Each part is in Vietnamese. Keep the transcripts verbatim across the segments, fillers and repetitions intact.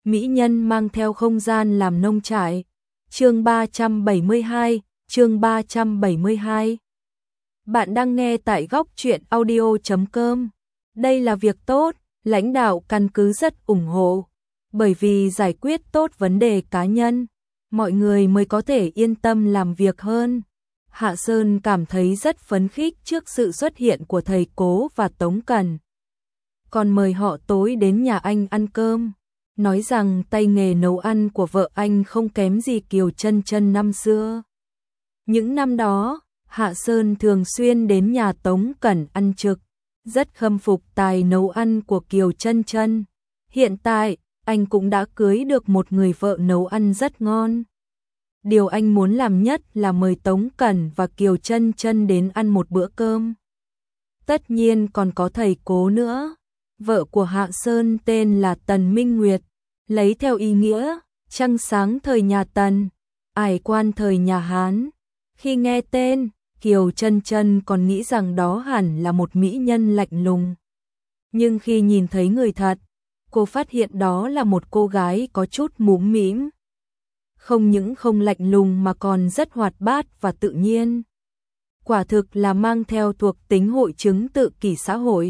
mỹ nhân mang theo không gian làm nông trại. Chương ba trăm bảy mươi hai, chương ba trăm bảy mươi hai. Bạn đang nghe tại góc truyện audio chấm com. Đây là việc tốt, lãnh đạo căn cứ rất ủng hộ. Bởi vì giải quyết tốt vấn đề cá nhân, mọi người mới có thể yên tâm làm việc hơn. Hạ Sơn cảm thấy rất phấn khích trước sự xuất hiện của thầy Cố và Tống Cẩn. Còn mời họ tối đến nhà anh ăn cơm, nói rằng tay nghề nấu ăn của vợ anh không kém gì Kiều Chân Chân năm xưa. Những năm đó, Hạ Sơn thường xuyên đến nhà Tống Cẩn ăn trực, rất khâm phục tài nấu ăn của Kiều Chân Chân. Hiện tại, anh cũng đã cưới được một người vợ nấu ăn rất ngon. Điều anh muốn làm nhất là mời Tống Cẩn và Kiều Chân Chân đến ăn một bữa cơm. Tất nhiên còn có thầy Cố nữa. Vợ của Hạ Sơn tên là Tần Minh Nguyệt, lấy theo ý nghĩa trăng sáng thời nhà Tần, ải quan thời nhà Hán. Khi nghe tên, Kiều Chân Chân còn nghĩ rằng đó hẳn là một mỹ nhân lạnh lùng. Nhưng khi nhìn thấy người thật, cô phát hiện đó là một cô gái có chút mũm mĩm. Không những không lạnh lùng mà còn rất hoạt bát và tự nhiên. Quả thực là mang theo thuộc tính hội chứng tự kỷ xã hội.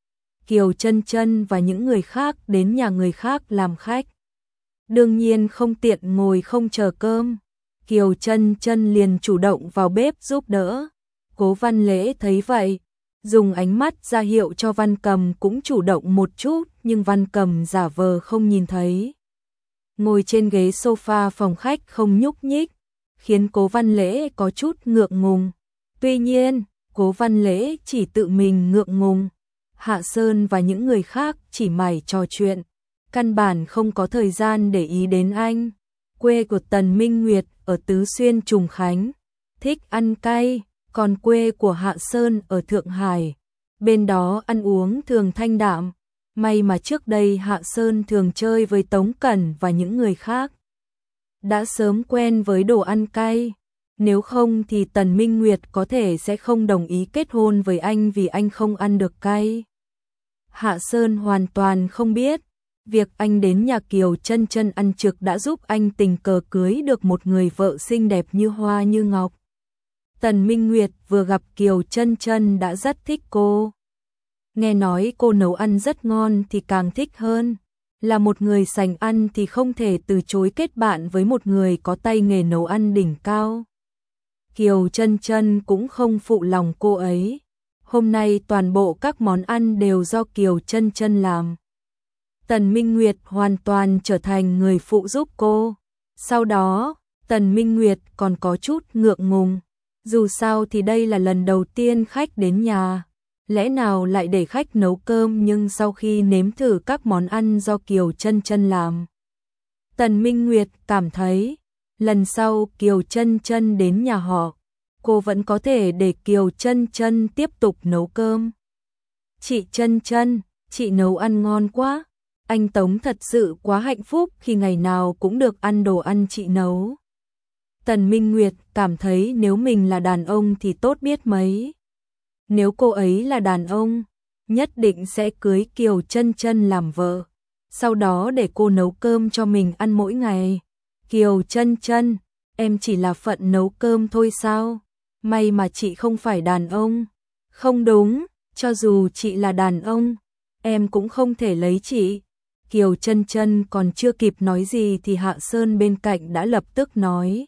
Kiều Chân Chân và những người khác đến nhà người khác làm khách. Đương nhiên không tiện ngồi không chờ cơm. Kiều Chân Chân liền chủ động vào bếp giúp đỡ. Cố Văn Lễ thấy vậy, dùng ánh mắt ra hiệu cho Văn Cầm cũng chủ động một chút, nhưng Văn Cầm giả vờ không nhìn thấy. Ngồi trên ghế sofa phòng khách không nhúc nhích, khiến Cố Văn Lễ có chút ngượng ngùng. Tuy nhiên, Cố Văn Lễ chỉ tự mình ngượng ngùng. Hạ Sơn và những người khác chỉ mải trò chuyện, căn bản không có thời gian để ý đến anh. Quê của Tần Minh Nguyệt ở Tứ Xuyên Trùng Khánh, thích ăn cay, còn quê của Hạ Sơn ở Thượng Hải. Bên đó ăn uống thường thanh đạm, may mà trước đây Hạ Sơn thường chơi với Tống Cẩn và những người khác. Đã sớm quen với đồ ăn cay, nếu không thì Tần Minh Nguyệt có thể sẽ không đồng ý kết hôn với anh vì anh không ăn được cay. Hạ Sơn hoàn toàn không biết, việc anh đến nhà Kiều Chân Chân ăn trực đã giúp anh tình cờ cưới được một người vợ xinh đẹp như hoa như ngọc. Tần Minh Nguyệt vừa gặp Kiều Chân Chân đã rất thích cô. Nghe nói cô nấu ăn rất ngon thì càng thích hơn. Là một người sành ăn thì không thể từ chối kết bạn với một người có tay nghề nấu ăn đỉnh cao. Kiều Chân Chân cũng không phụ lòng cô ấy. Hôm nay toàn bộ các món ăn đều do Kiều Chân Chân làm. Tần Minh Nguyệt hoàn toàn trở thành người phụ giúp cô. Sau đó, Tần Minh Nguyệt còn có chút ngượng ngùng. Dù sao thì đây là lần đầu tiên khách đến nhà. Lẽ nào lại để khách nấu cơm, nhưng sau khi nếm thử các món ăn do Kiều Chân Chân làm, Tần Minh Nguyệt cảm thấy lần sau Kiều Chân Chân đến nhà họ, cô vẫn có thể để Kiều Chân Chân tiếp tục nấu cơm. Chị Chân Chân, chị nấu ăn ngon quá. Anh Tống thật sự quá hạnh phúc khi ngày nào cũng được ăn đồ ăn chị nấu. Tần Minh Nguyệt cảm thấy nếu mình là đàn ông thì tốt biết mấy. Nếu cô ấy là đàn ông, nhất định sẽ cưới Kiều Chân Chân làm vợ, sau đó để cô nấu cơm cho mình ăn mỗi ngày. Kiều Chân Chân, em chỉ là phận nấu cơm thôi sao? May mà chị không phải đàn ông. Không đúng, cho dù chị là đàn ông, em cũng không thể lấy chị. Kiều Chân Chân còn chưa kịp nói gì thì Hạ Sơn bên cạnh đã lập tức nói: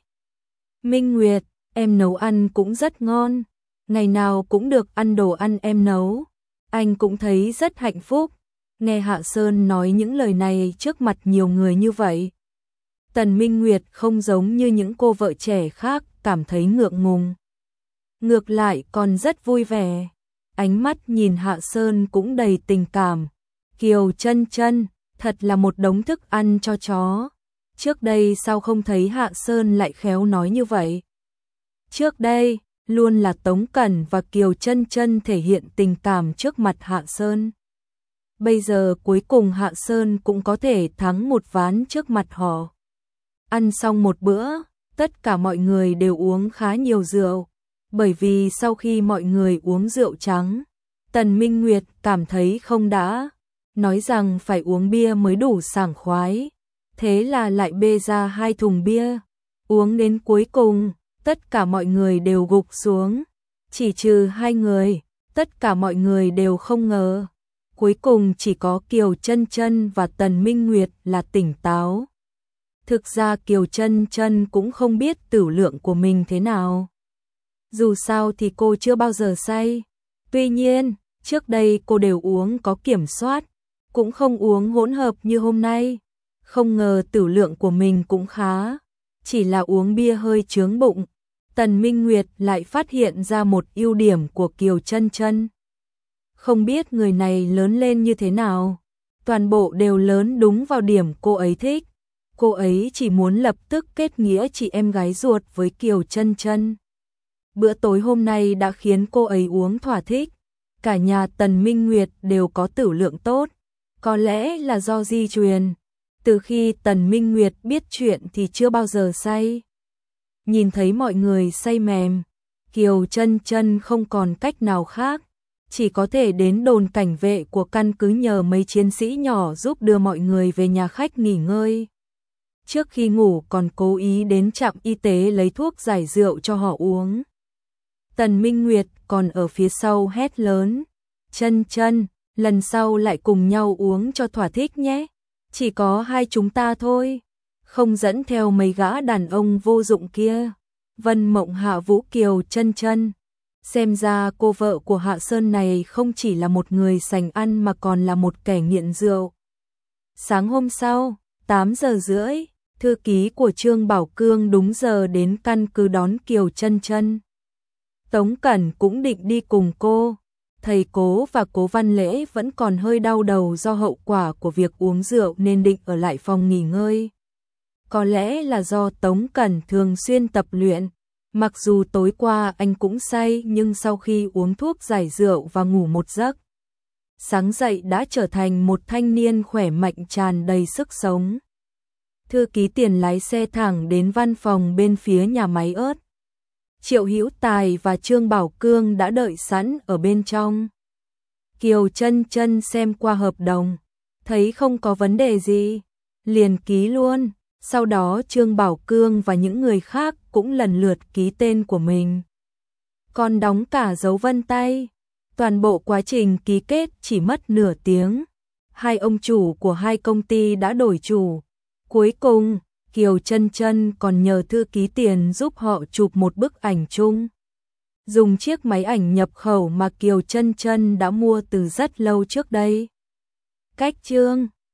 Minh Nguyệt, em nấu ăn cũng rất ngon, ngày nào cũng được ăn đồ ăn em nấu, anh cũng thấy rất hạnh phúc. Nghe Hạ Sơn nói những lời này trước mặt nhiều người như vậy, Tần Minh Nguyệt không giống như những cô vợ trẻ khác cảm thấy ngượng ngùng. Ngược lại còn rất vui vẻ, ánh mắt nhìn Hạ Sơn cũng đầy tình cảm. Kiều Chân Chân, thật là một đống thức ăn cho chó. Trước đây sao không thấy Hạ Sơn lại khéo nói như vậy? Trước đây, luôn là Tống Cẩn và Kiều Chân Chân thể hiện tình cảm trước mặt Hạ Sơn. Bây giờ cuối cùng Hạ Sơn cũng có thể thắng một ván trước mặt họ. Ăn xong một bữa, tất cả mọi người đều uống khá nhiều rượu. Bởi vì sau khi mọi người uống rượu trắng, Tần Minh Nguyệt cảm thấy không đã, nói rằng phải uống bia mới đủ sảng khoái. Thế là lại bê ra hai thùng bia, uống đến cuối cùng, tất cả mọi người đều gục xuống, chỉ trừ hai người, tất cả mọi người đều không ngờ. Cuối cùng chỉ có Kiều Chân Chân và Tần Minh Nguyệt là tỉnh táo. Thực ra Kiều Chân Chân cũng không biết tửu lượng của mình thế nào. Dù sao thì cô chưa bao giờ say. Tuy nhiên, trước đây cô đều uống có kiểm soát, cũng không uống hỗn hợp như hôm nay. Không ngờ tửu lượng của mình cũng khá, chỉ là uống bia hơi chướng bụng. Tần Minh Nguyệt lại phát hiện ra một ưu điểm của Kiều Chân Chân. Không biết người này lớn lên như thế nào, toàn bộ đều lớn đúng vào điểm cô ấy thích. Cô ấy chỉ muốn lập tức kết nghĩa chị em gái ruột với Kiều Chân Chân. Bữa tối hôm nay đã khiến cô ấy uống thỏa thích. Cả nhà Tần Minh Nguyệt đều có tửu lượng tốt, có lẽ là do di truyền. Từ khi Tần Minh Nguyệt biết chuyện thì chưa bao giờ say. Nhìn thấy mọi người say mềm, Kiều Chân Chân không còn cách nào khác, chỉ có thể đến đồn cảnh vệ của căn cứ nhờ mấy chiến sĩ nhỏ giúp đưa mọi người về nhà khách nghỉ ngơi. Trước khi ngủ còn cố ý đến trạm y tế lấy thuốc giải rượu cho họ uống. Tần Minh Nguyệt còn ở phía sau hét lớn, Chân Chân, lần sau lại cùng nhau uống cho thỏa thích nhé, chỉ có hai chúng ta thôi, không dẫn theo mấy gã đàn ông vô dụng kia. Vân Mộng hạ vũ Kiều Chân Chân. Xem ra cô vợ của Hạ Sơn này không chỉ là một người sành ăn mà còn là một kẻ nghiện rượu. Sáng hôm sau, tám giờ rưỡi, thư ký của Trương Bảo Cương đúng giờ đến căn cứ đón Kiều Chân Chân. Tống Cẩn cũng định đi cùng cô. Thầy Cố và Cố Văn Lễ vẫn còn hơi đau đầu do hậu quả của việc uống rượu nên định ở lại phòng nghỉ ngơi. Có lẽ là do Tống Cẩn thường xuyên tập luyện. Mặc dù tối qua anh cũng say nhưng sau khi uống thuốc giải rượu và ngủ một giấc, sáng dậy đã trở thành một thanh niên khỏe mạnh tràn đầy sức sống. Thư ký Tiền lái xe thẳng đến văn phòng bên phía nhà máy ớt. Triệu Hữu Tài và Trương Bảo Cương đã đợi sẵn ở bên trong. Kiều Chân Chân xem qua hợp đồng, thấy không có vấn đề gì, liền ký luôn. Sau đó Trương Bảo Cương và những người khác cũng lần lượt ký tên của mình. Còn đóng cả dấu vân tay. Toàn bộ quá trình ký kết chỉ mất nửa tiếng. Hai ông chủ của hai công ty đã đổi chủ. Cuối cùng, Kiều Chân Chân còn nhờ thư ký Tiền giúp họ chụp một bức ảnh chung. Dùng chiếc máy ảnh nhập khẩu mà Kiều Chân Chân đã mua từ rất lâu trước đây. Cách chương